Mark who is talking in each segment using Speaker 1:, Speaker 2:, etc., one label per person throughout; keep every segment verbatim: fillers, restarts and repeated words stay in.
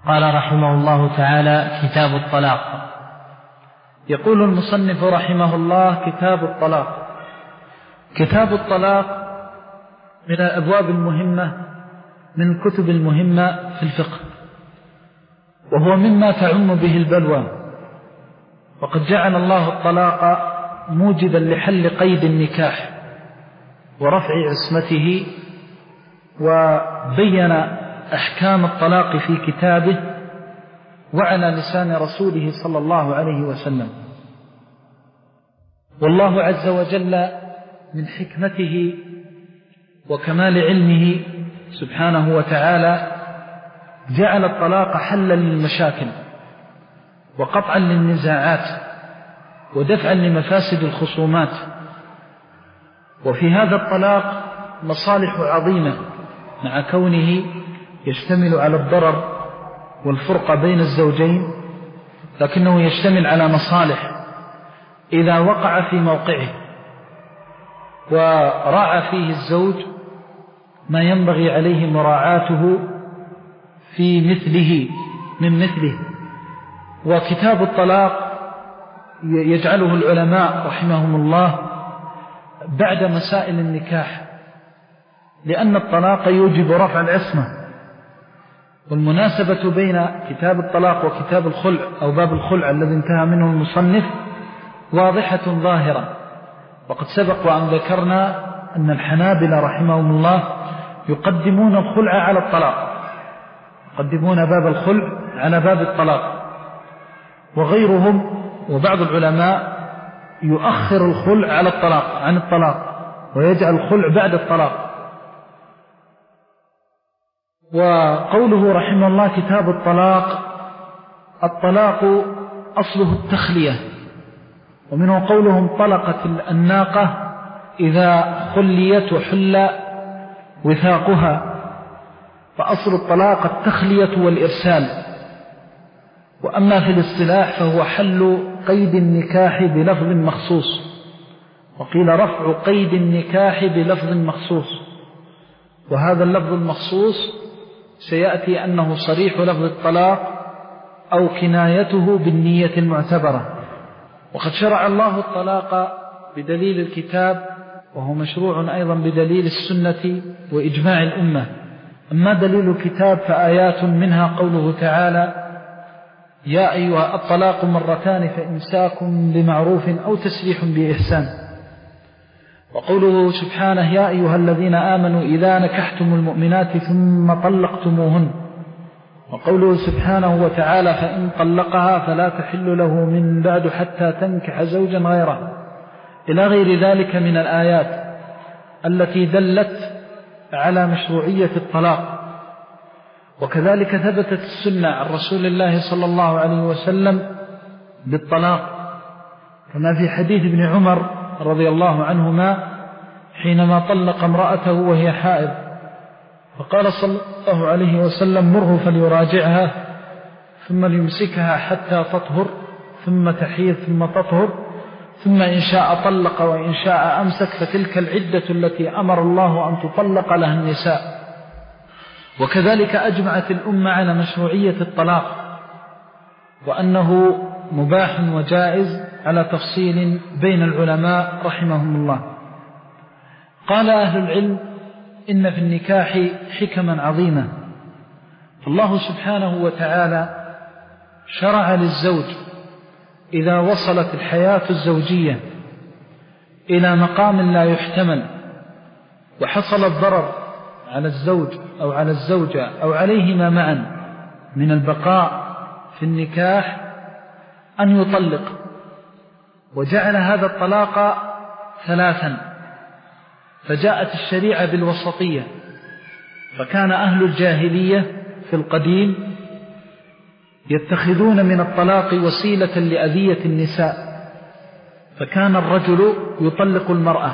Speaker 1: قال رحمه الله تعالى: كتاب الطلاق.
Speaker 2: يقول المصنف رحمه الله: كتاب الطلاق. كتاب الطلاق من الأبواب المهمة من الكتب المهمة في الفقه، وهو مما تعم به البلوى، وقد جعل الله الطلاق موجبا لحل قيد النكاح ورفع عصمته، وبين أحكام الطلاق في كتابه وعلى لسان رسوله صلى الله عليه وسلم. والله عز وجل من حكمته وكمال علمه سبحانه وتعالى جعل الطلاق حلا للمشاكل وقطعا للنزاعات ودفعا لمفاسد الخصومات. وفي هذا الطلاق مصالح عظيمة مع كونه يشتمل على الضرر والفرقة بين الزوجين، لكنه يشتمل على مصالح إذا وقع في موقعه وراعى فيه الزوج ما ينبغي عليه مراعاته في مثله من مثله. وكتاب الطلاق يجعله العلماء رحمهم الله بعد مسائل النكاح، لأن الطلاق يوجب رفع العصمة، والمناسبة بين كتاب الطلاق وكتاب الخلع أو باب الخلع الذي انتهى منه المصنف واضحة ظاهرة. وقد سبق وأن ذكرنا أن الحنابلة رحمهم الله يقدمون الخلع على الطلاق، يقدمون باب الخلع على باب الطلاق، وغيرهم وبعض العلماء يؤخر الخلع على الطلاق عن الطلاق ويجعل الخلع بعد الطلاق. وقوله رحمه الله كتاب الطلاق: الطلاق أصله التخلية، ومنه قولهم طلقت الناقة إذا خليت وحل وثاقها، فأصل الطلاق التخلية والإرسال. وأما في الاصطلاح فهو حل قيد النكاح بلفظ مخصوص، وقيل رفع قيد النكاح بلفظ مخصوص، وهذا اللفظ المخصوص سيأتي أنه صريح لفظ الطلاق أو كنايته بالنية المعتبرة. وقد شرع الله الطلاق بدليل الكتاب، وهو مشروع أيضا بدليل السنة وإجماع الأمة. أما دليل الكتاب فآيات منها قوله تعالى: يا أيها الطلاق مرتان فإمساك بمعروف أو تسريح بإحسان. وقوله سبحانه: يا أيها الذين آمنوا إذا نكحتم المؤمنات ثم طلقتموهن. وقوله سبحانه وتعالى: فإن طلقها فلا تحل له من بعد حتى تنكح زوجا غيره، إلى غير ذلك من الآيات التي دلت على مشروعية الطلاق. وكذلك ثبتت السنة عن رسول الله صلى الله عليه وسلم بالطلاق، كما في حديث ابن عمر رضي الله عنهما حينما طلق امرأته وهي حائض، فقال صلى الله عليه وسلم: مره فليراجعها ثم ليمسكها حتى تطهر ثم تحيض ثم تطهر، ثم إن شاء طلق وإن شاء أمسك، فتلك العدة التي أمر الله أن تطلق لها النساء. وكذلك أجمعت الأمة على مشروعية الطلاق، وأنه مباح وجائز على تفصيل بين العلماء رحمهم الله. قال أهل العلم: إن في النكاح حكما عظيمة، فالله سبحانه وتعالى شرع للزوج إذا وصلت الحياة الزوجية إلى مقام لا يحتمل وحصل الضرر على الزوج أو على الزوجة أو عليهما معا من البقاء في النكاح أن يطلق، وجعل هذا الطلاق ثلاثا. فجاءت الشريعة بالوسطية، فكان أهل الجاهلية في القديم يتخذون من الطلاق وسيلة لأذية النساء، فكان الرجل يطلق المرأة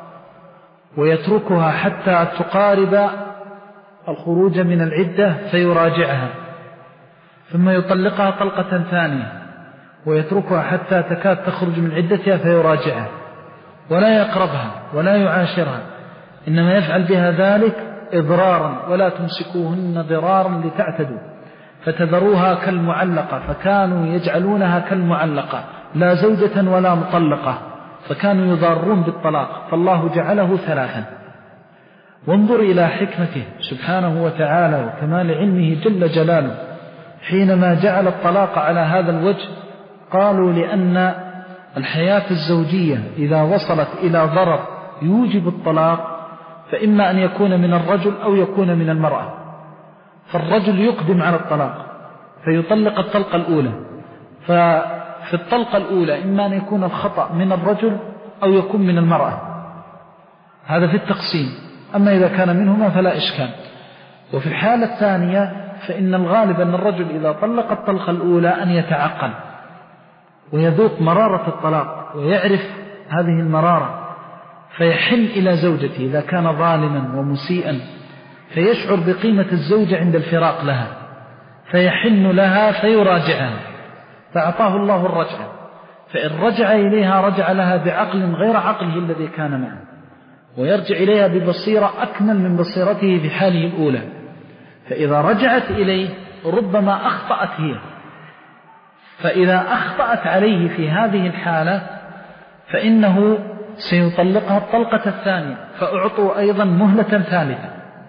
Speaker 2: ويتركها حتى تقارب الخروج من العدة فيراجعها، ثم يطلقها طلقة ثانية ويتركها حتى تكاد تخرج من عدتها فيراجعها، ولا يقربها ولا يعاشرها، إنما يفعل بها ذلك إضرارا، ولا تمسكوهن ضرارا لتعتدوا. فتذروها كالمعلقة، فكانوا يجعلونها كالمعلقة لا زوجة ولا مطلقة، فكانوا يضارون بالطلاق، فالله جعله ثلاثا. وانظر إلى حكمته سبحانه وتعالى وكمال علمه جل جلاله حينما جعل الطلاق على هذا الوجه. قالوا لأن الحياة الزوجية إذا وصلت إلى ضرر يوجب الطلاق فإما أن يكون من الرجل أو يكون من المرأة، فالرجل يقدم على الطلاق فيطلق الطلقة الأولى، ففي الطلقة الأولى إما أن يكون الخطأ من الرجل أو يكون من المرأة، هذا في التقسيم. أما إذا كان منهما فلا إشكال. وفي الحالة الثانية فإن الغالب أن الرجل إذا طلق الطلقة الأولى أن يتعقل ويذوق مرارة الطلاق ويعرف هذه المرارة، فيحن إلى زوجته إذا كان ظالما ومسيئا، فيشعر بقيمة الزوجة عند الفراق لها، فيحن لها فيراجعها، فأعطاه الله الرجعة، فإن رجع إليها رجع لها بعقل غير عقله الذي كان معه، ويرجع إليها ببصيرة أكمل من بصيرته في حاله الأولى. فإذا رجعت إليه ربما أخطأت هي، فإذا أخطأت عليه في هذه الحالة فإنه سيطلقها الطلقة الثانية، فأعطوا أيضا مهلة ثالثة.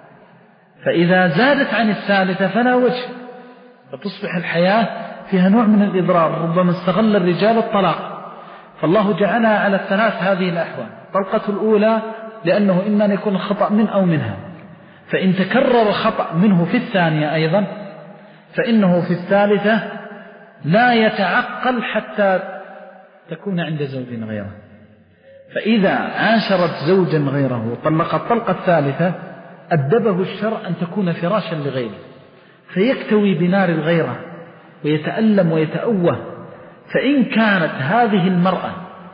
Speaker 2: فإذا زادت عن الثالثة فلا وجه، فتصبح الحياة فيها نوع من الإضرار، ربما استغل الرجال الطلاق، فالله جعلها على الثلاث هذه الأحوال. الطلقة الأولى لأنه إما أن يكون الخطأ من أو منها، فإن تكرر الخطأ منه في الثانية أيضا فإنه في الثالثة لا يتعقل حتى تكون عند زوج غيره. فإذا عاشرت زوجا غيره وطلق الطلقة الثالثة أدبه الشرع أن تكون فراشا لغيره، فيكتوي بنار الغيرة ويتألم ويتأوه. فإن كانت هذه المرأة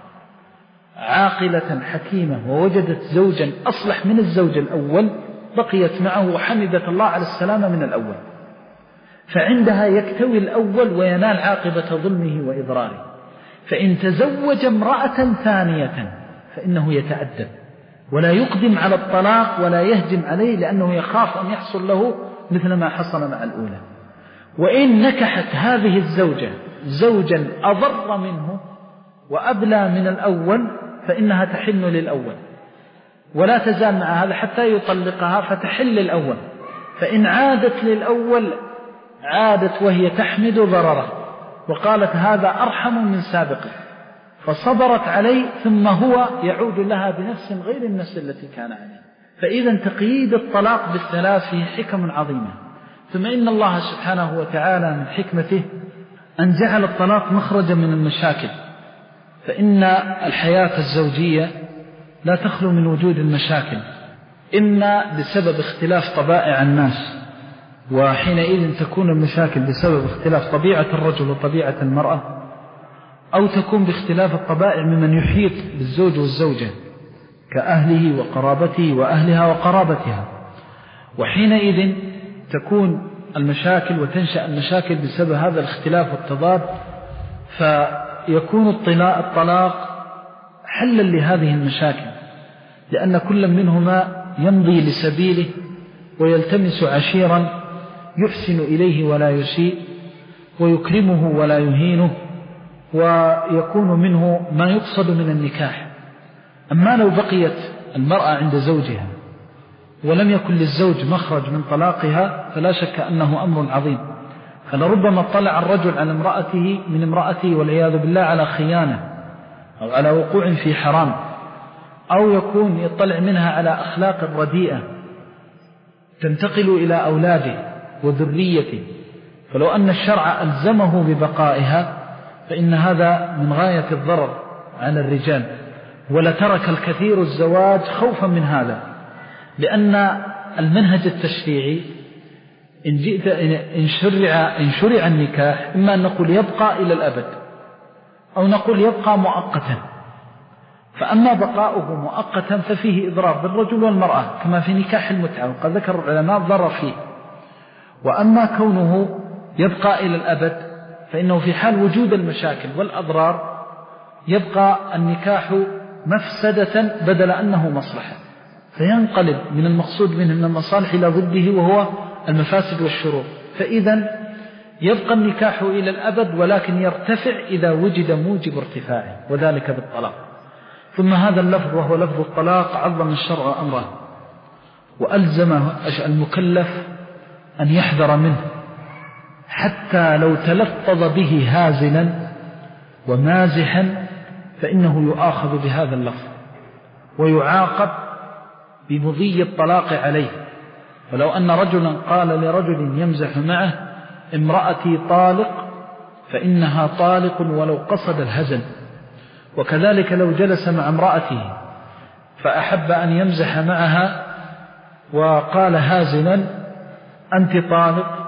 Speaker 2: عاقلة حكيمة ووجدت زوجا أصلح من الزوج الأول بقيت معه وحمدت الله على السلامة من الأول، فعندها يكتوي الأول وينال عاقبة ظلمه وإضراره. فإن تزوج امرأة ثانية فإنه يتأدب ولا يقدم على الطلاق ولا يهجم عليه، لأنه يخاف أن يحصل له مثل ما حصل مع الأولى. وإن نكحت هذه الزوجة زوجا أضر منه وأبلى من الأول فإنها تحن للأول ولا تزال مع هذا حتى يطلقها فتحل الأول. فإن عادت للأول عادت وهي تحمد ضرره وقالت هذا أرحم من سابقه، فصبرت عليه ثم هو يعود لها بنفس غير النفس التي كان عليه. فإذا تقييد الطلاق بالثلاث فيه حكم عظيمة. ثم إن الله سبحانه وتعالى من حكمته أن جعل الطلاق مخرجا من المشاكل، فإن الحياة الزوجية لا تخلو من وجود المشاكل، إما بسبب اختلاف طبائع الناس، وحينئذ تكون المشاكل بسبب اختلاف طبيعة الرجل وطبيعة المرأة، أو تكون باختلاف الطبائع ممن يحيط بالزوج والزوجة كأهله وقرابته وأهلها وقرابتها. وحينئذ تكون المشاكل وتنشأ المشاكل بسبب هذا الاختلاف والتضاد، فيكون الطلاق حلا لهذه المشاكل، لأن كل منهما يمضي لسبيله ويلتمس عشيرا يحسن إليه ولا يسيء ويكرمه ولا يهينه، ويكون منه ما يقصد من النكاح. أما لو بقيت المرأة عند زوجها ولم يكن للزوج مخرج من طلاقها فلا شك أنه أمر عظيم. فلربما اطلع الرجل على امرأته من امرأته والعياذ بالله على خيانة أو على وقوع في حرام، أو يكون يطلع منها على أخلاق رديئة تنتقل إلى أولاده وذريته، فلو أن الشرع ألزمه ببقائها فإن هذا من غاية الضرر على الرجال، ولترك الكثير الزواج خوفا من هذا. لأن المنهج التشريعي إن جئت إن شرع, إن شرع النكاح إما أن نقول يبقى إلى الأبد أو نقول يبقى مؤقتا. فأما بقاؤه مؤقتا ففيه إضرار بالرجل والمرأة كما في نكاح المتعة، وقد ذكر العلماء ضرر فيه. وأما كونه يبقى إلى الأبد فإنه في حال وجود المشاكل والأضرار يبقى النكاح مفسدة بدل أنه مصلحة، فينقلب من المقصود منه من المصالح إلى ضده وهو المفاسد والشرور. فإذا يبقى النكاح إلى الأبد ولكن يرتفع إذا وجد موجب ارتفاعه، وذلك بالطلاق. ثم هذا اللفظ وهو لفظ الطلاق عظم الشرع أمره وألزم المكلف أن يحذر منه، حتى لو تلفظ به هازلا ومازحا فإنه يؤاخذ بهذا اللفظ ويعاقب بمضي الطلاق عليه. ولو أن رجلا قال لرجل يمزح معه امرأتي طالق فإنها طالق ولو قصد الهزل. وكذلك لو جلس مع امرأته فأحب أن يمزح معها وقال هازلا أنت طالق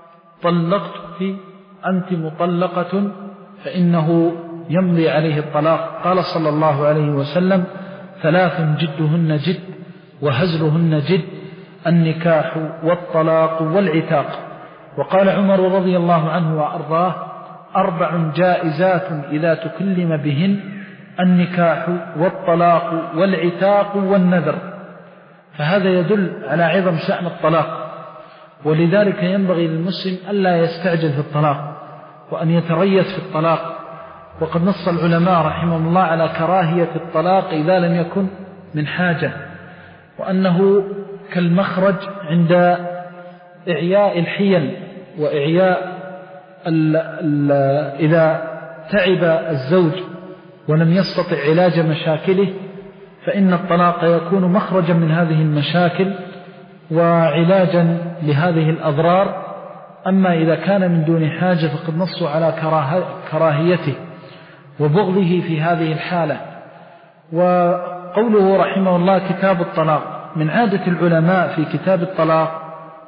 Speaker 2: طلقتك أنت مطلقة فإنه يمضي عليه الطلاق. قال صلى الله عليه وسلم ثلاث جدهن جد وهزلهن جد النكاح والطلاق والعتاق. وقال عمر رضي الله عنه وأرضاه أربع جائزات إذا تكلم بهن النكاح والطلاق والعتاق والنذر. فهذا يدل على عظم شأن الطلاق، ولذلك ينبغي للمسلم ألا يستعجل في الطلاق وأن يتريث في الطلاق. وقد نص العلماء رحمهم الله على كراهية الطلاق إذا لم يكن من حاجة، وأنه كالمخرج عند إعياء الحيل وإعياء ال ال إذا تعب الزوج ولم يستطع علاج مشاكله فإن الطلاق يكون مخرجا من هذه المشاكل وعلاجا لهذه الأضرار. أما إذا كان من دون حاجة فقد نصوا على كراهيته وبغضه في هذه الحالة. وقوله رحمه الله كتاب الطلاق، من عادة العلماء في كتاب الطلاق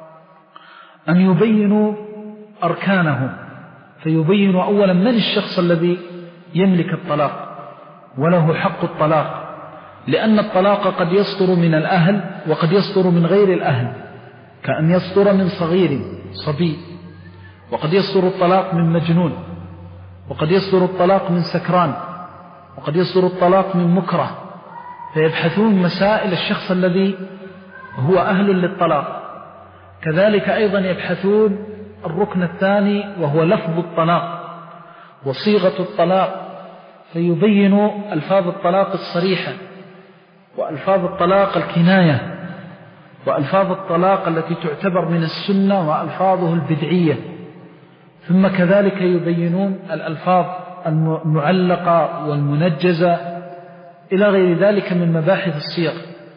Speaker 2: أن يبينوا أركانه، فيبينوا أولا من الشخص الذي يملك الطلاق وله حق الطلاق، لأن الطلاق قد يصدر من الأهل وقد يصدر من غير الأهل، كأن يصدر من صغير صبي، وقد يصدر الطلاق من مجنون، وقد يصدر الطلاق من سكران، وقد يصدر الطلاق من مكره. فيبحثون مسائل الشخص الذي هو أهل للطلاق. كذلك أيضا يبحثون الركن الثاني وهو لفظ الطلاق وصيغة الطلاق، فيبينوا ألفاظ الطلاق الصريحة وألفاظ الطلاق الكناية وألفاظ الطلاق التي تعتبر من السنة وألفاظه البدعية. ثم كذلك يبينون الألفاظ المعلقة والمنجزة إلى غير ذلك من مباحث الصيغ.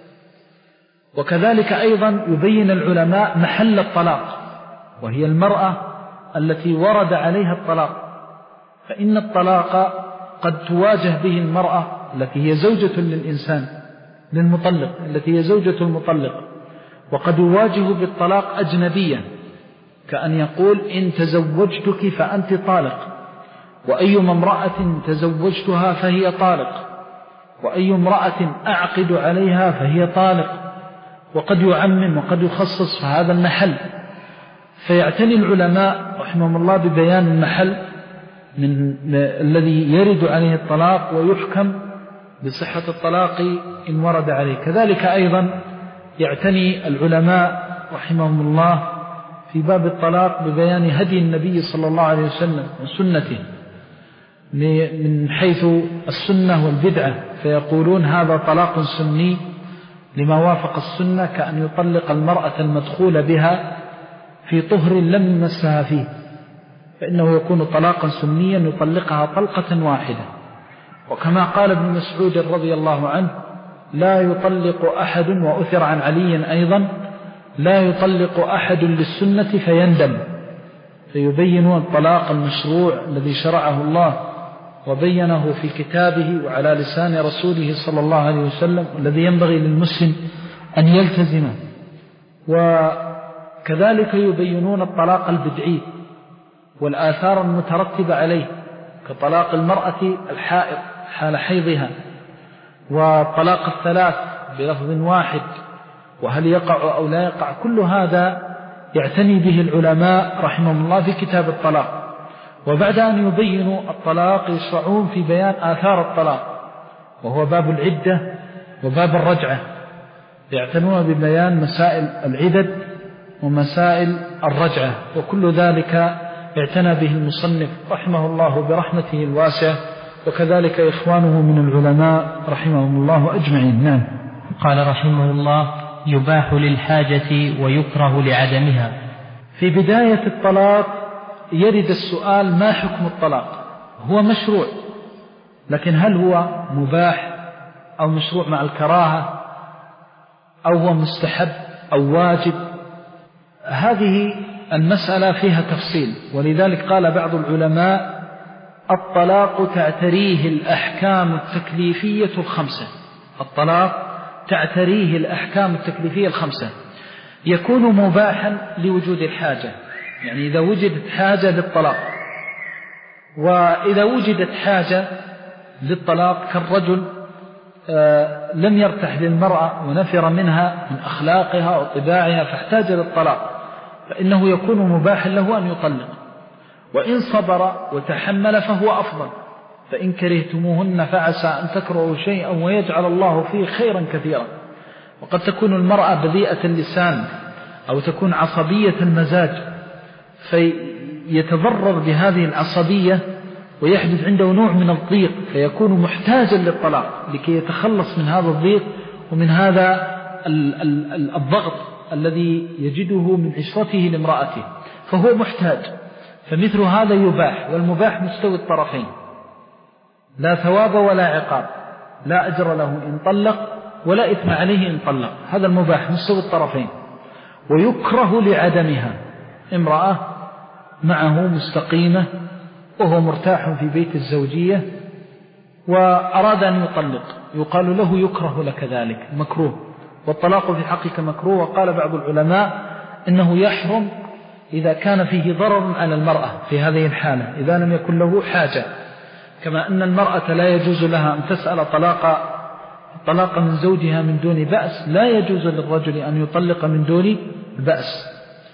Speaker 2: وكذلك أيضا يبين العلماء محل الطلاق، وهي المرأة التي ورد عليها الطلاق، فإن الطلاق قد تواجه به المرأة التي هي زوجة للإنسان للمطلق التي هي زوجة المطلق، وقد يواجه بالطلاق أجنبيا، كأن يقول إن تزوجتك فأنت طالق، وأي امرأة تزوجتها فهي طالق، وأي امرأة أعقد عليها فهي طالق. وقد يعمم وقد يخصص في هذا المحل. فيعتني العلماء رحمهم الله ببيان المحل من الذي يرد عليه الطلاق ويحكم بصحة الطلاق إن ورد عليه. كذلك أيضا يعتني العلماء رحمهم الله في باب الطلاق ببيان هدي النبي صلى الله عليه وسلم وسنته من حيث السنة والبدعة، فيقولون هذا طلاق سني لما وافق السنة، كأن يطلق المرأة المدخول بها في طهر لم يمسها فيه، فإنه يكون طلاقا سنيا يطلقها طلقة واحدة. وكما قال ابن مسعود رضي الله عنه لا يطلق أحد، وأثر عن علي أيضا لا يطلق أحد للسنة فيندم. فيبينون الطلاق المشروع الذي شرعه الله وبينه في كتابه وعلى لسان رسوله صلى الله عليه وسلم، الذي ينبغي للمسلم أن يلتزمه. وكذلك يبينون الطلاق البدعي والآثار المترتبة عليه، كطلاق المرأة الحائض حال حيضها، وطلاق الثلاث بلفظ واحد، وهل يقع أو لا يقع. كل هذا يعتني به العلماء رحمهم الله في كتاب الطلاق. وبعد أن يبينوا الطلاق يشرعون في بيان آثار الطلاق، وهو باب العدة وباب الرجعة، يعتنون ببيان مسائل العدد ومسائل الرجعة، وكل ذلك اعتنى به المصنف رحمه الله برحمته الواسعة، وكذلك إخوانه من العلماء رحمهم الله أجمعين. نعم.
Speaker 1: قال رحمه الله: يباح للحاجة ويكره لعدمها.
Speaker 2: في بداية الطلاق يرد السؤال: ما حكم الطلاق؟ هو مشروع، لكن هل هو مباح أو مشروع مع الكراهة أو هو مستحب أو واجب؟ هذه المسألة فيها تفصيل، ولذلك قال بعض العلماء: الطلاق تعتريه الأحكام التكليفية الخمسة. الطلاق تعتريه الأحكام التكليفية الخمسة. يكون مباحا لوجود الحاجة، يعني إذا وجدت حاجة للطلاق. وإذا وجدت حاجة للطلاق كالرجل آه لم يرتاح للمرأة ونفر منها من أخلاقها وطباعها فاحتاج للطلاق، فإنه يكون مباحا له أن يطلق، وإن صبر وتحمل فهو أفضل. فإن كرهتموهن فعسى أن تكرهوا شيئا ويجعل الله فيه خيرا كثيرا. وقد تكون المرأة بذيئة اللسان أو تكون عصبية المزاج، فيتضرر بهذه العصبية ويحدث عنده نوع من الضيق، فيكون محتاجا للطلاق لكي يتخلص من هذا الضيق ومن هذا الضغط الذي يجده من عشرته لامرأته، فهو محتاج. فمثل هذا يباح، والمباح مستوي الطرفين، لا ثواب ولا عقاب، لا أجر له إن طلق ولا إثم عليه إن طلق. هذا المباح مستوي الطرفين. ويكره لعدمها، امرأة معه مستقيمة وهو مرتاح في بيت الزوجية وأراد أن يطلق، يقال له يكره لك ذلك، مكروه. والطلاق في حقك مكروه. وقال بعض العلماء إنه يحرم إذا كان فيه ضرر على المرأة في هذه الحالة، إذا لم يكن له حاجة، كما أن المرأة لا يجوز لها أن تسأل طلاق طلاق من زوجها من دون بأس، لا يجوز للرجل أن يطلق من دون بأس.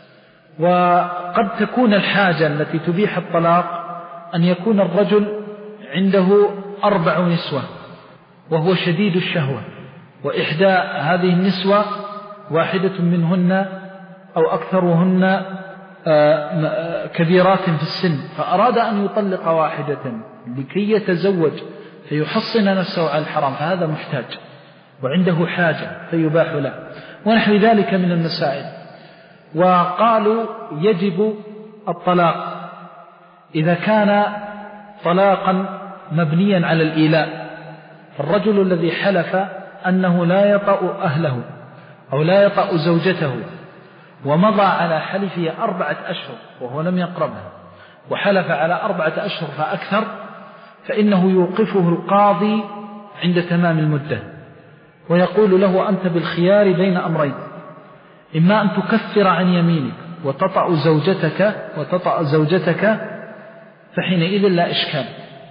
Speaker 2: وقد تكون الحاجة التي تبيح الطلاق أن يكون الرجل عنده أربع نسوة وهو شديد الشهوة، وإحدى هذه النسوة واحدة منهن أو أكثرهن كبيرات في السن، فأراد أن يطلق واحدة لكي يتزوج فيحصن نفسه على الحرام، فهذا محتاج وعنده حاجة فيباح له، ونحو ذلك من المسائل. وقالوا يجب الطلاق إذا كان طلاقا مبنيا على الإيلاء. فالرجل الذي حلف أنه لا يطأ أهله أو لا يطأ زوجته ومضى على حلفه أربعة أشهر وهو لم يقربها، وحلف على أربعة أشهر فأكثر، فإنه يوقفه القاضي عند تمام المدة ويقول له: أنت بالخيار بين أمرين، إما أن تكفر عن يمينك وتطأ زوجتك وتطأ زوجتك فحينئذ لا إشكال،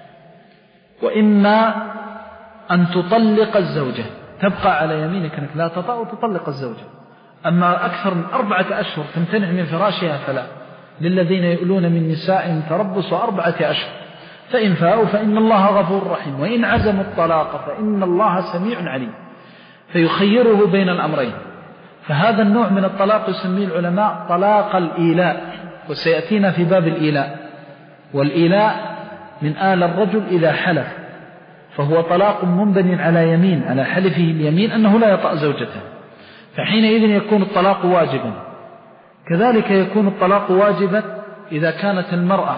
Speaker 2: وإما أن تطلق الزوجة، تبقى على يمينك أنك لا تطأ وتطلق الزوجة. أما أكثر من أربعة أشهر تمتنع من فراشها فلا. للذين يؤلون من نسائهم تربص أربعة أشهر، فإن فاءوا فإن الله غفور رحيم، وإن عزموا الطلاق فإن الله سميع عليم. فيخيره بين الأمرين. فهذا النوع من الطلاق يسميه العلماء طلاق الإيلاء، وسيأتينا في باب الإيلاء. والإيلاء من آل الرجل إذا حلف، فهو طلاق منبني على يمين، على حلفه اليمين أنه لا يطأ زوجته، فحينئذ يكون الطلاق واجبا. كذلك يكون الطلاق واجبا إذا كانت المرأة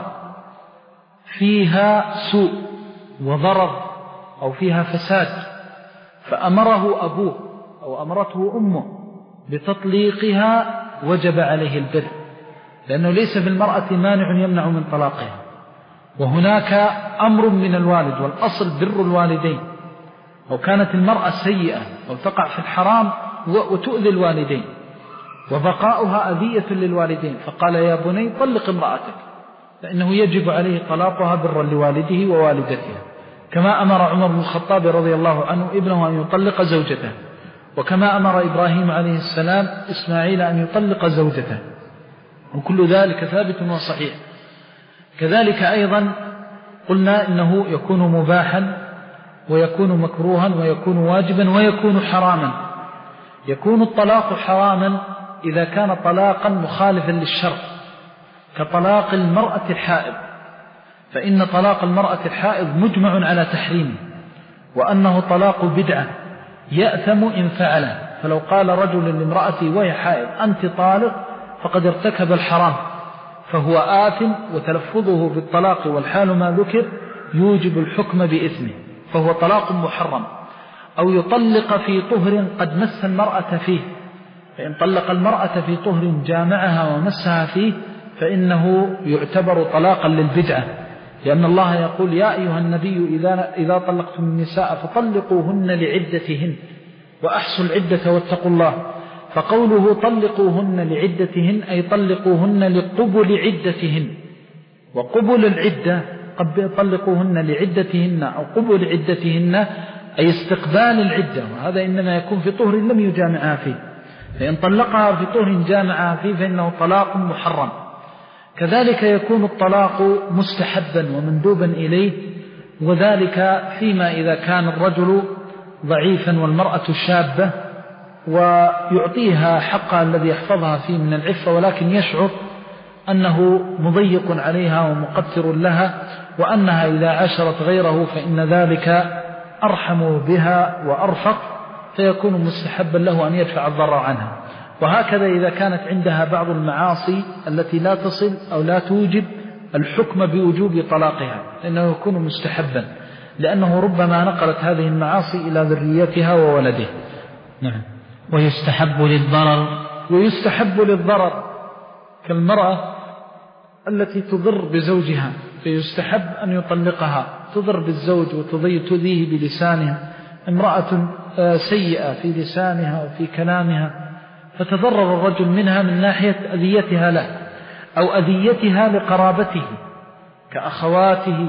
Speaker 2: فيها سوء وضرر أو فيها فساد، فأمره أبوه أو أمرته أمه بتطليقها، وجب عليه البر، لأنه ليس في المرأة مانع يمنع من طلاقها. وهناك أمر من الوالد، والأصل بر الوالدين. أو كانت المرأة سيئة أو تقع في الحرام وتؤذي الوالدين، وبقاؤها أذية للوالدين، فقال: يا بني طلق امرأتك، فإنه يجب عليه طلاقها برا لوالده ووالدتها، كما أمر عمر بن الخطاب رضي الله عنه ابنه أن يطلق زوجته، وكما أمر إبراهيم عليه السلام إسماعيل أن يطلق زوجته، وكل ذلك ثابت وصحيح. كذلك أيضا قلنا إنه يكون مباحا ويكون مكروها ويكون واجبا ويكون حراما. يكون الطلاق حراما إذا كان طلاقا مخالفا للشرع، كطلاق المرأة الحائض، فإن طلاق المرأة الحائض مجمع على تحريمه، وأنه طلاق بدعة يأثم إن فعله. فلو قال رجل لامرأتي وهي حائض أنت طالق فقد ارتكب الحرام، فهو آثم، وتلفظه بالطلاق والحال ما ذكر يوجب الحكم بإثمه، فهو طلاق محرم. أو يطلق في طهر قد مس المرأة فيه، فإن طلق المرأة في طهر جامعها ومسها فيه فإنه يعتبر طلاقا للبدعة، لأن الله يقول يا أيها النبي إذا, إذا طلقتم النساء فطلقوهن لعدتهن وأحصوا العدة واتقوا الله. فقوله طلقوهن لعدتهن أي طلقوهن لقبل عدتهن، وقبل العدة طلقوهن لعدتهن أو قبل عدتهن أي استقبال العدة، وهذا إنما يكون في طهر لم يجامعها فيه، فإن طلقها في طهر جامعها فيه فإنه طلاق محرم. كذلك يكون الطلاق مستحبا ومندوبا إليه، وذلك فيما إذا كان الرجل ضعيفا والمرأة شابة ويعطيها حقها الذي يحفظها فيه من العفة، ولكن يشعر أنه مضيق عليها ومقتر لها، وأنها إذا عاشرت غيره فإن ذلك أرحم بها وأرفق، فيكون مستحبا له أن يدفع الضرر عنها. وهكذا إذا كانت عندها بعض المعاصي التي لا تصل أو لا توجب الحكم بوجوب طلاقها، لأنه يكون مستحبا، لأنه ربما نقلت هذه المعاصي إلى ذريتها وولده.
Speaker 1: نعم. ويستحب للضرر
Speaker 2: ويستحب للضرر كالمرأة التي تضر بزوجها، فيستحب أن يطلقها، تضر بالزوج وتؤذيه بلسانها، امرأة سيئة في لسانها وفي كلامها فتضرر الرجل منها من ناحية أذيتها له أو أذيتها لقرابته كأخواته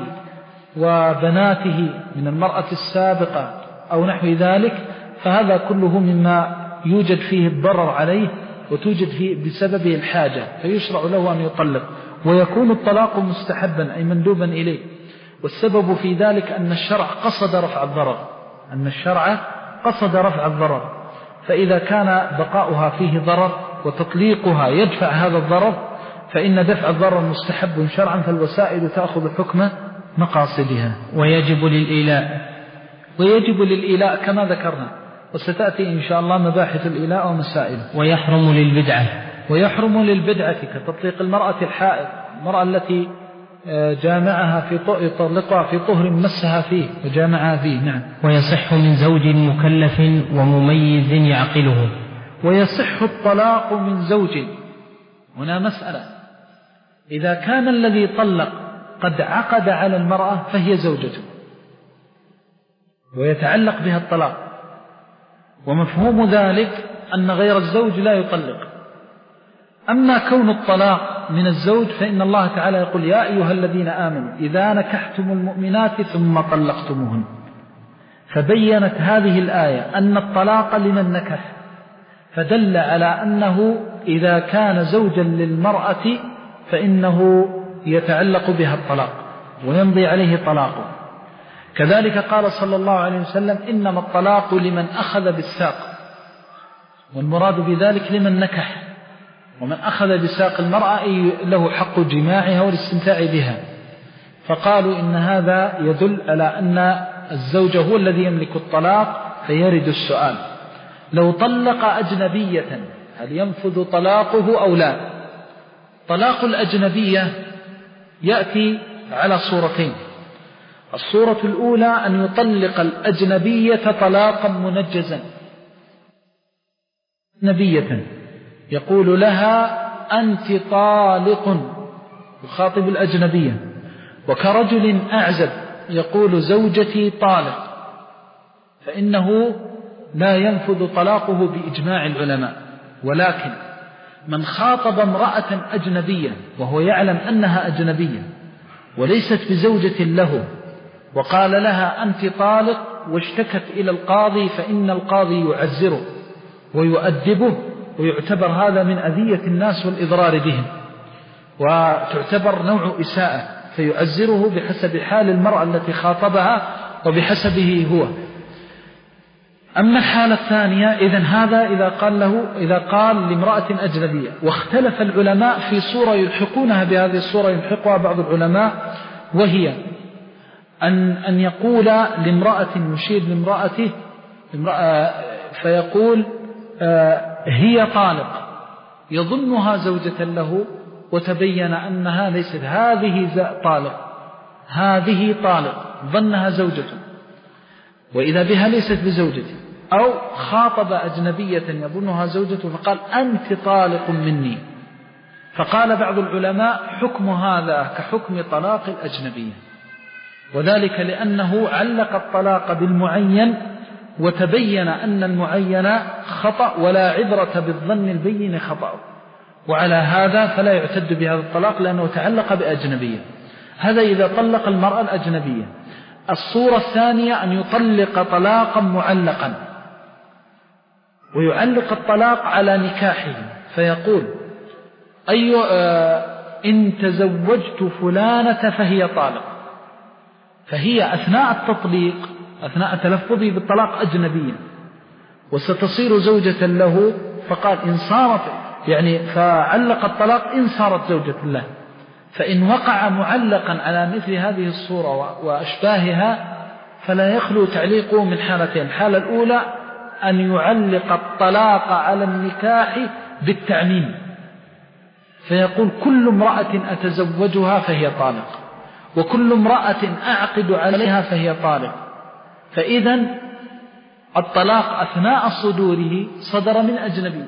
Speaker 2: وبناته من المرأة السابقة أو نحو ذلك، فهذا كله مما يوجد فيه الضرر عليه وتوجد فيه بسببه الحاجة، فيشرع له أن يطلق. ويكون الطلاق مستحبا أي مندوبا إليه، والسبب في ذلك أن الشرع قصد رفع الضرر أن الشرع قصد رفع الضرر فإذا كان بقاؤها فيه ضرر وتطليقها يدفع هذا الضرر فإن دفع الضرر مستحب شرعا، فالوسائل تأخذ حكم مقاصدها.
Speaker 1: ويجب للإيلاء
Speaker 2: ويجب للإيلاء كما ذكرنا، وستأتي إن شاء الله مباحث الإيلاء ومسائل.
Speaker 1: ويحرم للبدعة
Speaker 2: ويحرم للبدعة كتطليق المرأة الحائض، المرأة التي جامعها في يطلقها في طهر مسها فيه وجامعها فيه. نعم.
Speaker 1: ويصح من زوج مكلف ومميز يعقله.
Speaker 2: ويصح الطلاق من زوج، هنا مسألة، إذا كان الذي طلق قد عقد على المرأة فهي زوجته ويتعلق بها الطلاق، ومفهوم ذلك أن غير الزوج لا يطلق. أما كون الطلاق من الزوج فإن الله تعالى يقول يا أيها الذين آمنوا إذا نكحتم المؤمنات ثم طلقتموهن، فبينت هذه الآية أن الطلاق لمن نكح، فدل على أنه إذا كان زوجا للمرأة فإنه يتعلق بها الطلاق ويمضي عليه طلاقه. كذلك قال صلى الله عليه وسلم إنما الطلاق لمن أخذ بالساق، والمراد بذلك لمن نكح، ومن أخذ بساق المرأة له حق جماعها والاستمتاع بها، فقالوا إن هذا يدل على أن الزوج هو الذي يملك الطلاق، فيرد السؤال لو طلق أجنبية هل ينفذ طلاقه أو لا؟ طلاق الأجنبية يأتي على صورتين، الصورة الأولى أن يطلق الأجنبية طلاقا منجزا، نبية يقول لها أنت طالق، يخاطب الأجنبية، وكرجل أعزب يقول زوجتي طالق، فإنه لا ينفذ طلاقه بإجماع العلماء. ولكن من خاطب امرأة أجنبية وهو يعلم أنها أجنبية وليست بزوجة له وقال لها أنت طالق واشتكت إلى القاضي، فإن القاضي يعزره ويؤدبه، ويعتبر هذا من أذية الناس والإضرار بهم، وتعتبر نوع إساءة، فيعزره بحسب حال المرأة التي خاطبها وبحسبه هو. أما الحالة الثانية، إذن هذا إذا قال له إذا قال لامرأة أجنبية. واختلف العلماء في صورة يلحقونها بهذه الصورة، يلحقها بعض العلماء، وهي أن أن يقول لامرأة، يشير لامرأته فيقول هي طالق، يظنها زوجة له وتبين أنها ليست، هذه طالق، هذه طالق، ظنها زوجته وإذا بها ليست بزوجته. أو خاطب أجنبية يظنها زوجته فقال أنت طالق مني. فقال بعض العلماء حكم هذا كحكم طلاق الأجنبية، وذلك لأنه علق الطلاق بالمعين وتبين أن المعين خطأ، ولا عبرة بالظن البين خطأ، وعلى هذا فلا يعتد بهذا الطلاق لأنه تعلق بأجنبية. هذا إذا طلق المرأة الأجنبية. الصورة الثانية أن يطلق طلاقا معلقا، ويعلق الطلاق على نكاحه فيقول أي آه إن تزوجت فلانة فهي طالق، فهي أثناء التطليق أثناء تلفظه بالطلاق أجنبية وستصير زوجة له، فقال إن صارت يعني فعلق الطلاق إن صارت زوجة له. فإن وقع معلقا على مثل هذه الصورة وأشباهها فلا يخلو تعليقه من حالتين. الحالة الأولى أن يعلق الطلاق على النكاح بالتعميم، فيقول كل امرأة أتزوجها فهي طالق، وكل امرأة أعقد عليها فهي طالق. فإذن الطلاق أثناء صدوره صدر من أجنبي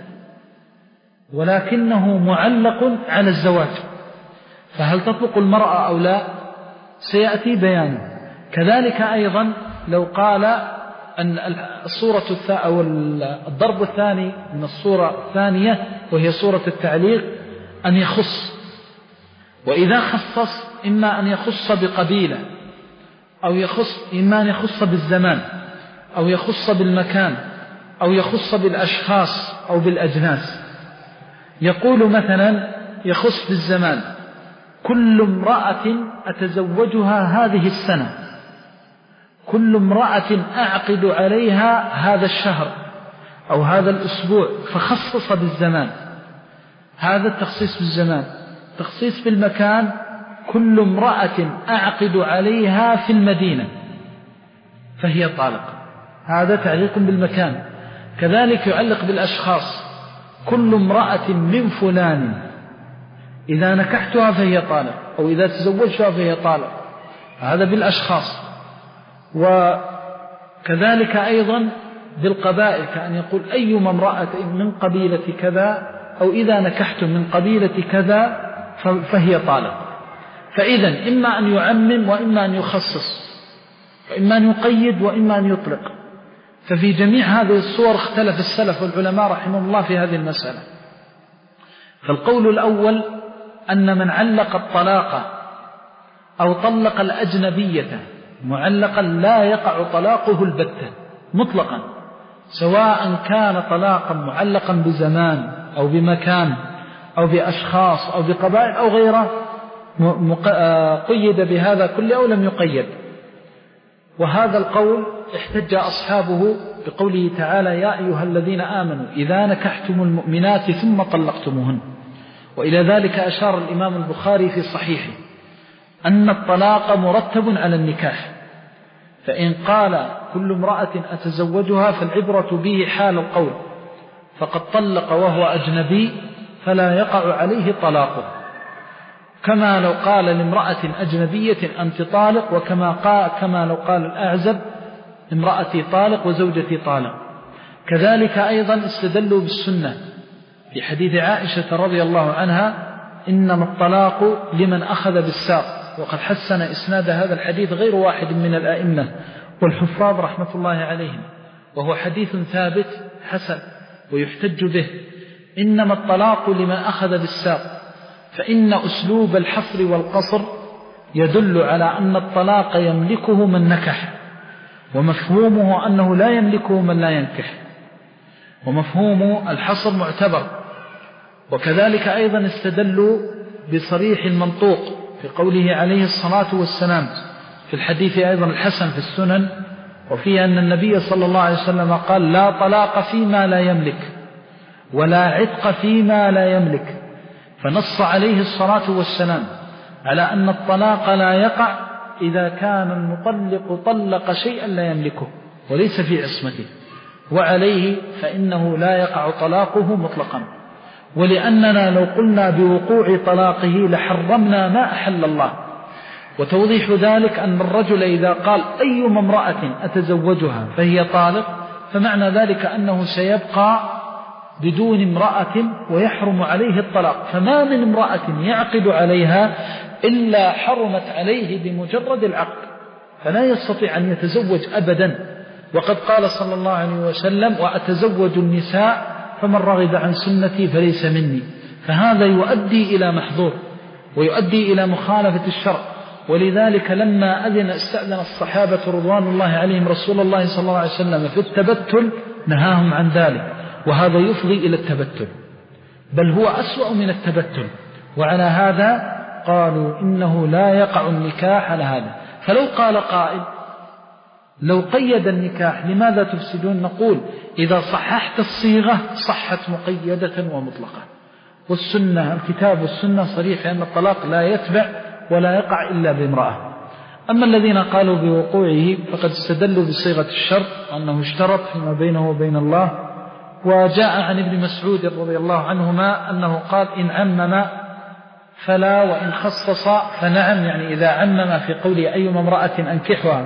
Speaker 2: ولكنه معلق على الزواج، فهل تطلق المرأة أو لا سيأتي بيانه. كذلك أيضا لو قال أن الصورة الثانية أو الضرب الثاني من الصورة الثانية وهي صورة التعليق أن يخص، وإذا خصص إما أن يخص بقبيلة أو يخص إما أن يخص بالزمان أو يخص بالمكان أو يخص بالأشخاص أو بالأجناس. يقول مثلا يخص بالزمان كل امرأة أتزوجها هذه السنة، كل امرأة أعقد عليها هذا الشهر أو هذا الأسبوع، فخصص بالزمان. هذا التخصيص بالزمان. تخصيص بالمكان كل امرأة أعقد عليها في المدينة فهي طالق، هذا تعليق بالمكان. كذلك يعلق بالأشخاص كل امرأة من فلان إذا نكحتها فهي طالق أو إذا تزوجتها فهي طالق، هذا بالأشخاص. وكذلك أيضا بالقبائل كأن يقول أيما امرأة من قبيلة كذا أو إذا نكحت من قبيلة كذا فهي طالق. فإذا إما أن يعمم وإما أن يخصص، وإما أن يقيد وإما أن يطلق. ففي جميع هذه الصور اختلف السلف والعلماء رحمه الله في هذه المسألة. فالقول الأول أن من علق الطلاق أو طلق الأجنبية معلقا لا يقع طلاقه البتة مطلقا، سواء كان طلاقا معلقا بزمان أو بمكان أو بأشخاص أو بقبائل أو غيره، قيد بهذا كله أو لم يقيد. وهذا القول احتج أصحابه بقوله تعالى يا أيها الذين آمنوا إذا نكحتم المؤمنات ثم طلقتموهن. وإلى ذلك أشار الإمام البخاري في صحيحه أن الطلاق مرتب على النكاح، فإن قال كل امرأة أتزوجها فالعبرة به حال القول، فقد طلق وهو أجنبي فلا يقع عليه طلاقه، كما لو قال لامرأة أجنبية أنت طالق، وكما قال كما لو قال الأعزب امرأتي طالق وزوجتي طالق. كذلك أيضا استدلوا بالسنة في حديث عائشة رضي الله عنها إنما الطلاق لمن أخذ بالساق، وقد حسن إسناد هذا الحديث غير واحد من الآئمة والحفاظ رحمة الله عليهم، وهو حديث ثابت حسن ويحتج به. إنما الطلاق لمن أخذ بالساق، فإن أسلوب الحصر والقصر يدل على أن الطلاق يملكه من نكح، ومفهومه أنه لا يملكه من لا ينكح، ومفهوم الحصر معتبر. وكذلك أيضا استدلوا بصريح المنطوق في قوله عليه الصلاة والسلام في الحديث أيضا الحسن في السنن وفيه أن النبي صلى الله عليه وسلم قال لا طلاق فيما لا يملك ولا عتق فيما لا يملك، فنص عليه الصلاة والسلام على أن الطلاق لا يقع إذا كان المطلق طلق شيئا لا يملكه وليس في عصمته، وعليه فإنه لا يقع طلاقه مطلقا. ولأننا لو قلنا بوقوع طلاقه لحرمنا ما أحل الله. وتوضيح ذلك أن الرجل إذا قال أيما امرأة أتزوجها فهي طالق، فمعنى ذلك أنه سيبقى بدون امرأة ويحرم عليه الطلاق، فما من امرأة يعقد عليها إلا حرمت عليه بمجرد العقد، فلا يستطيع أن يتزوج أبدا. وقد قال صلى الله عليه وسلم وأتزوج النساء فمن رغب عن سنتي فليس مني. فهذا يؤدي إلى محظور ويؤدي إلى مخالفة الشرع. ولذلك لما أذن استأذن الصحابة رضوان الله عليهم رسول الله صلى الله عليه وسلم في التبتل نهاهم عن ذلك، وهذا يفضي إلى التبتل، بل هو أسوأ من التبتل. وعلى هذا قالوا إنه لا يقع النكاح على هذا. فلو قال قائل لو قيد النكاح لماذا تفسدون؟ نقول إذا صححت الصيغة صحت مقيدة ومطلقة، والسنة الكتاب والسنة صريح أن الطلاق لا يتبع ولا يقع إلا بامرأة. أما الذين قالوا بوقوعه فقد استدلوا بصيغة الشرط أنه اشترط فيما بينه وبين الله. وجاء عن ابن مسعود رضي الله عنهما أنه قال إن عمم فلا وإن خصص فنعم، يعني إذا عمم في قوله أيما امرأة أنكحها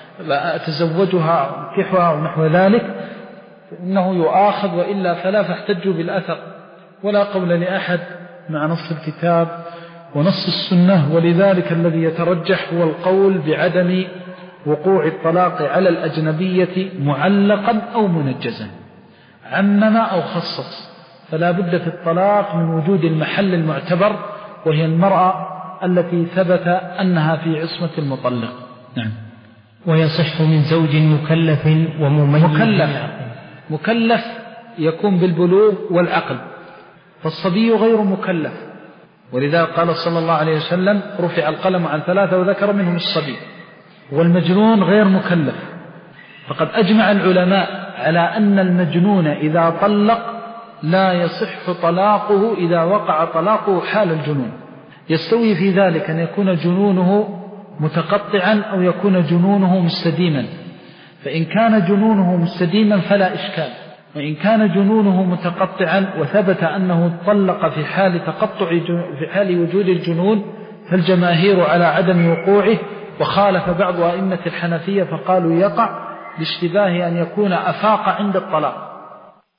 Speaker 2: أتزوجها أنكحها ونحو ذلك فإنه يؤاخذ، وإلا فلا، فاحتجوا بالأثر. ولا قول لأحد مع نص الكتاب ونص السنة. ولذلك الذي يترجح هو القول بعدم وقوع الطلاق على الأجنبية معلقا أو منجزا، عمم أو خصص، فلا بد في الطلاق من وجود المحل المعتبر وهي المرأة التي ثبت أنها في عصمة المطلق. نعم.
Speaker 1: ويصح من زوج مكلف ومميز.
Speaker 2: مكلف مكلف يكون بالبلوغ والعقل، فالصبي غير مكلف، ولذا قال صلى الله عليه وسلم رفع القلم عن ثلاثة وذكر منهم الصبي. والمجنون غير مكلف، فقد أجمع العلماء على أن المجنون إذا طلق لا يصح طلاقه إذا وقع طلاقه حال الجنون. يستوي في ذلك أن يكون جنونه متقطعا أو يكون جنونه مستديما، فإن كان جنونه مستديما فلا إشكال، وإن كان جنونه متقطعا وثبت أنه طلق في حال تقطع في حال وجود الجنون فالجماهير على عدم وقوعه. وخالف بعض أئمة الحنفية فقالوا يقع لاشتباه أن يكون أفاق عند الطلاق،